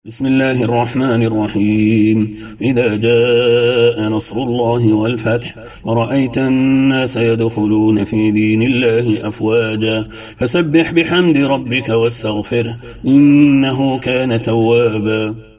بسم الله الرحمن الرحيم. إذا جاء نصر الله والفتح ورأيت الناس يدخلون في دين الله أفواجا فسبح بحمد ربك واستغفره إنه كان توابا.